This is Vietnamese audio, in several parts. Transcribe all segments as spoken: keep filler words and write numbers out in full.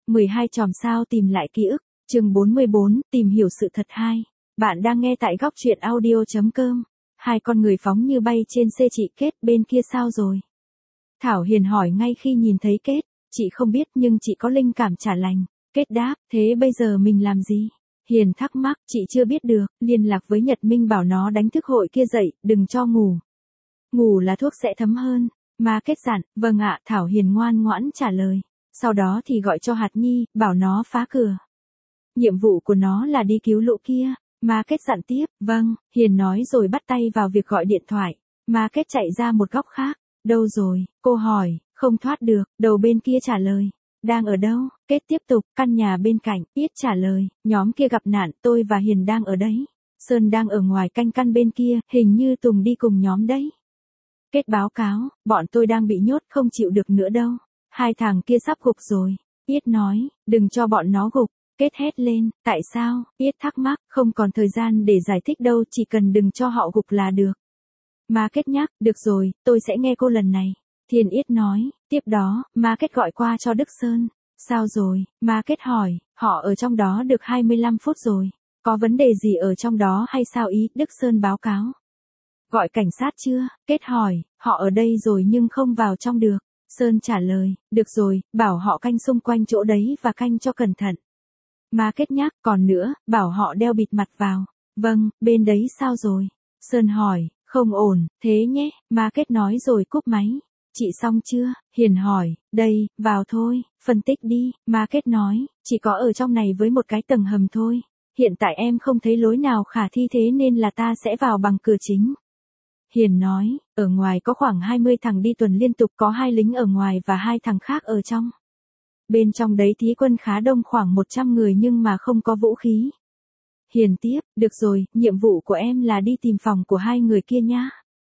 mười hai chòm sao tìm lại ký ức, chương bốn mươi bốn, tìm hiểu sự thật hai. Bạn đang nghe tại góc truyện audio chấm com. Hai con người phóng như bay trên xe. Chị Kết bên kia sao rồi? Thảo Hiền hỏi ngay khi nhìn thấy Kết. Chị không biết nhưng chị có linh cảm chả lành. Kết đáp, thế bây giờ mình làm gì? Hiền thắc mắc, chị chưa biết được, liên lạc với Nhật Minh bảo nó đánh thức hội kia dậy, đừng cho ngủ. Ngủ là thuốc sẽ thấm hơn. Mà Kết dặn, vâng ạ, Thảo Hiền ngoan ngoãn trả lời. Sau đó thì gọi cho Hạt Nhi, bảo nó phá cửa. Nhiệm vụ của nó là đi cứu lũ kia. Mà Kết dặn tiếp, vâng, Hiền nói rồi bắt tay vào việc gọi điện thoại. Mà Kết chạy ra một góc khác. Đâu rồi? Cô hỏi, không thoát được, đầu bên kia trả lời. Đang ở đâu? Kết tiếp tục, căn nhà bên cạnh, Yết trả lời, nhóm kia gặp nạn, tôi và Hiền đang ở đấy. Sơn đang ở ngoài canh căn bên kia, hình như Tùng đi cùng nhóm đấy. Kết báo cáo, bọn tôi đang bị nhốt không chịu được nữa đâu. Hai thằng kia sắp gục rồi. Yết nói, đừng cho bọn nó gục. Kết hét lên, tại sao? Yết thắc mắc, không còn thời gian để giải thích đâu, chỉ cần đừng cho họ gục là được. Mà Kết nhắc, được rồi, tôi sẽ nghe cô lần này. Thiên Yết nói, tiếp đó, Ma Kết gọi qua cho Đức Sơn. Sao rồi? Ma Kết hỏi, họ ở trong đó được hai mươi lăm phút rồi. Có vấn đề gì ở trong đó hay sao? Ý, Đức Sơn báo cáo. Gọi cảnh sát chưa? Kết hỏi, họ ở đây rồi nhưng không vào trong được. Sơn trả lời, được rồi, bảo họ canh xung quanh chỗ đấy và canh cho cẩn thận. Ma Kết nhắc, còn nữa, bảo họ đeo bịt mặt vào. Vâng, bên đấy sao rồi? Sơn hỏi, không ổn, thế nhé, Ma Kết nói rồi cúp máy. Chị xong chưa? Hiền hỏi, đây, vào thôi, phân tích đi. Ma Kết nói, chỉ có ở trong này với một cái tầng hầm thôi. Hiện tại em không thấy lối nào khả thi thế nên là ta sẽ vào bằng cửa chính. Hiền nói, ở ngoài có khoảng hai mươi thằng đi tuần liên tục, có hai lính ở ngoài và hai thằng khác ở trong. Bên trong đấy thí quân khá đông, khoảng một trăm người nhưng mà không có vũ khí. Hiền tiếp, được rồi, nhiệm vụ của em là đi tìm phòng của hai người kia nhá.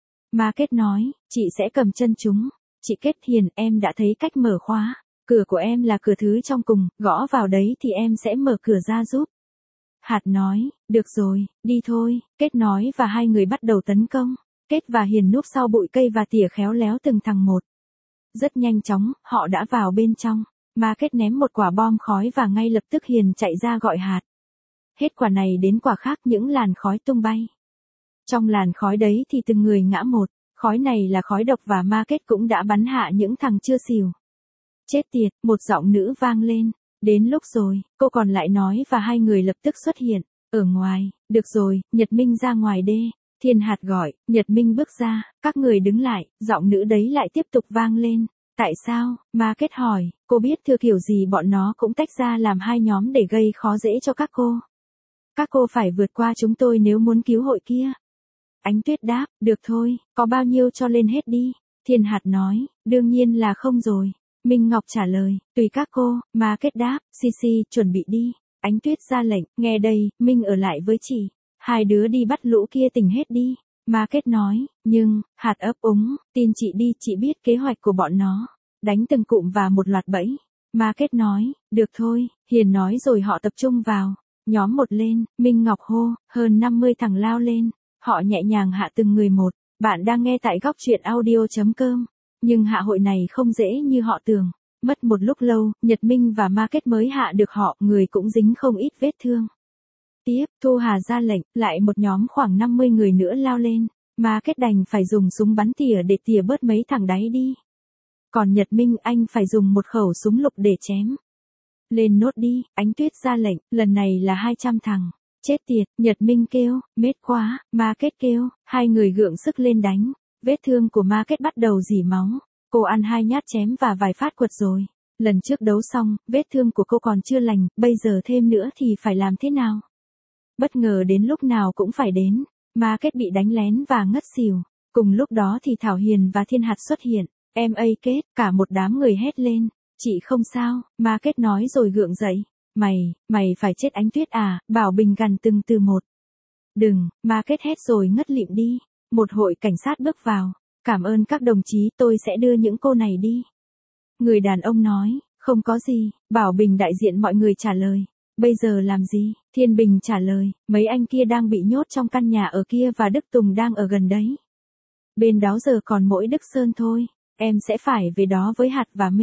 Ma Kết nói, chị sẽ cầm chân chúng. Chị Kết, Hiền, em đã thấy cách mở khóa. Cửa của em là cửa thứ trong cùng, gõ vào đấy thì em sẽ mở cửa ra giúp. Hạt nói, được rồi, đi thôi. Kết nói và hai người bắt đầu tấn công. Kết và Hiền núp sau bụi cây và tỉa khéo léo từng thằng một. Rất nhanh chóng, họ đã vào bên trong. Ma Kết ném một quả bom khói và ngay lập tức Hiền chạy ra gọi Hạt. Hết quả này đến quả khác, những làn khói tung bay. Trong làn khói đấy thì từng người ngã một. Khói này là khói độc và Ma Kết cũng đã bắn hạ những thằng chưa xỉu. Chết tiệt, một giọng nữ vang lên. Đến lúc rồi, cô còn lại nói và hai người lập tức xuất hiện. Ở ngoài, được rồi, Nhật Minh ra ngoài đê. Thiên Hạt gọi, Nhật Minh bước ra, các người đứng lại, giọng nữ đấy lại tiếp tục vang lên. Tại sao? Ma Kết hỏi, cô biết thừa kiểu gì bọn nó cũng tách ra làm hai nhóm để gây khó dễ cho các cô. Các cô phải vượt qua chúng tôi nếu muốn cứu hội kia. Ánh Tuyết đáp, được thôi, có bao nhiêu cho lên hết đi. Thiên Hạt nói, đương nhiên là không rồi. Minh Ngọc trả lời, tùy các cô. Ma Kết đáp, xì xì, chuẩn bị đi. Ánh Tuyết ra lệnh, nghe đây, Minh ở lại với chị. Hai đứa đi bắt lũ kia tỉnh hết đi. Ma Kết nói, nhưng, Hạt ấp úng, tin chị đi, chị biết kế hoạch của bọn nó. Đánh từng cụm và một loạt bẫy. Ma Kết nói, được thôi, Hiền nói rồi họ tập trung vào. Nhóm một lên, Minh Ngọc hô, hơn năm mươi thằng lao lên. Họ nhẹ nhàng hạ từng người một. Bạn đang nghe tại góc truyện audio chấm com. Nhưng hạ hội này không dễ như họ tưởng. Mất một lúc lâu, Nhật Minh và Ma Kết mới hạ được họ, người cũng dính không ít vết thương. Tiếp, Thu Hà ra lệnh, lại một nhóm khoảng năm mươi người nữa lao lên. Ma Kết đành phải dùng súng bắn tỉa để tỉa bớt mấy thằng đáy đi. Còn Nhật Minh anh phải dùng một khẩu súng lục để chém. Lên nốt đi, Ánh Tuyết ra lệnh, lần này là hai trăm thằng. Chết tiệt, Nhật Minh kêu, mệt quá. Ma Kết kêu, hai người gượng sức lên đánh. Vết thương của Ma Kết bắt đầu rỉ máu. Cô ăn hai nhát chém và vài phát quật rồi. Lần trước đấu xong, vết thương của cô còn chưa lành, bây giờ thêm nữa thì phải làm thế nào? Bất ngờ đến lúc nào cũng phải đến. Ma Kết bị đánh lén và ngất xỉu. Cùng lúc đó thì Thảo Hiền và Thiên Hạt xuất hiện. Em ây Kết, cả một đám người hét lên. Chị không sao, Ma Kết nói rồi gượng dậy. Mày, mày phải chết Ánh Tuyết à, Bảo Bình gằn từng từ một. Đừng, Ma Kết hét rồi ngất lịm đi. Một hội cảnh sát bước vào. Cảm ơn các đồng chí, tôi sẽ đưa những cô này đi. Người đàn ông nói, không có gì. Bảo Bình đại diện mọi người trả lời. Bây giờ làm gì? Thiên Bình trả lời, mấy anh kia đang bị nhốt trong căn nhà ở kia và Đức Tùng đang ở gần đấy. Bên đó giờ còn mỗi Đức Sơn thôi. Em sẽ phải về đó với Hạt và Minh.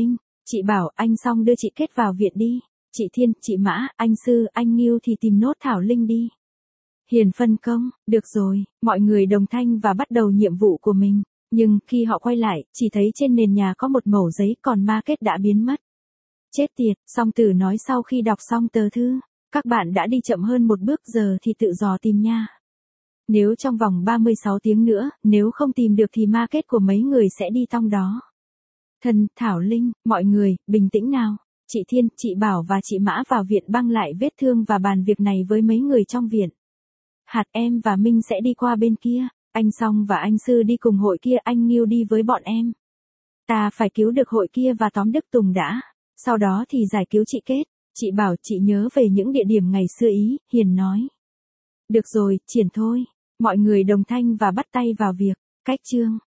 Chị Bảo, anh Song đưa chị Kết vào viện đi. Chị Thiên, chị Mã, anh Sư, anh Nghiêu thì tìm nốt Thảo Linh đi. Hiền phân công, được rồi, mọi người đồng thanh và bắt đầu nhiệm vụ của mình. Nhưng, khi họ quay lại, chỉ thấy trên nền nhà có một mẩu giấy còn ma kết đã biến mất. Chết tiệt, Song Tử nói sau khi đọc xong tờ thư. Các bạn đã đi chậm hơn một bước giờ thì tự dò tìm nha. Nếu trong vòng ba mươi sáu tiếng nữa, nếu không tìm được thì ma kết của mấy người sẽ đi tong đó. Thần, Thảo Linh, mọi người, bình tĩnh nào. Chị Thiên, chị Bảo và chị Mã vào viện băng lại vết thương và bàn việc này với mấy người trong viện. Hạt, em và Minh sẽ đi qua bên kia. Anh Song và anh Sư đi cùng hội kia, anh Nghiêu đi với bọn em. Ta phải cứu được hội kia và tóm Đức Tùng đã. Sau đó thì giải cứu chị Kết. Chị Bảo, chị nhớ về những địa điểm ngày xưa ý, Hiền nói. Được rồi, triển thôi. Mọi người đồng thanh và bắt tay vào việc. Cách chương.